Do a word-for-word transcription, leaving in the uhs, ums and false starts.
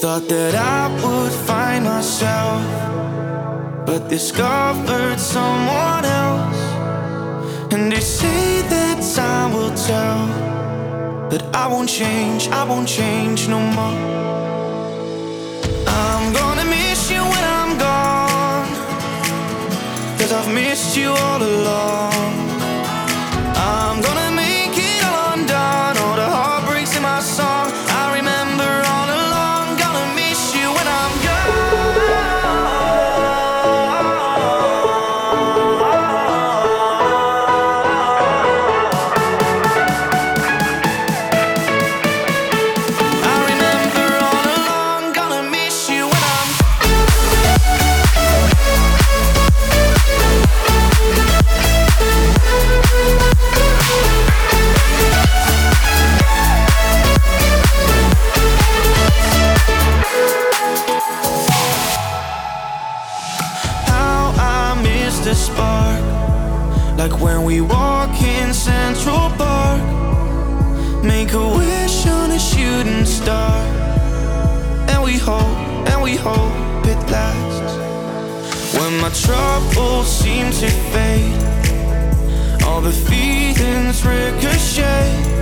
Thought that I would find myself, but discovered someone else. And they say that time will tell, but I won't change, I won't change no more. I'm gonna miss you when I'm gone, 'cause I've missed you all along. I'm gonna make it all undone, all the heartbreaks in my song I remember all along. Gonna miss you when I'm the spark, like when we walk in Central Park, make a wish on a shooting star, and we hope, and we hope it lasts. When my troubles seem to fade, all the feelings ricochet.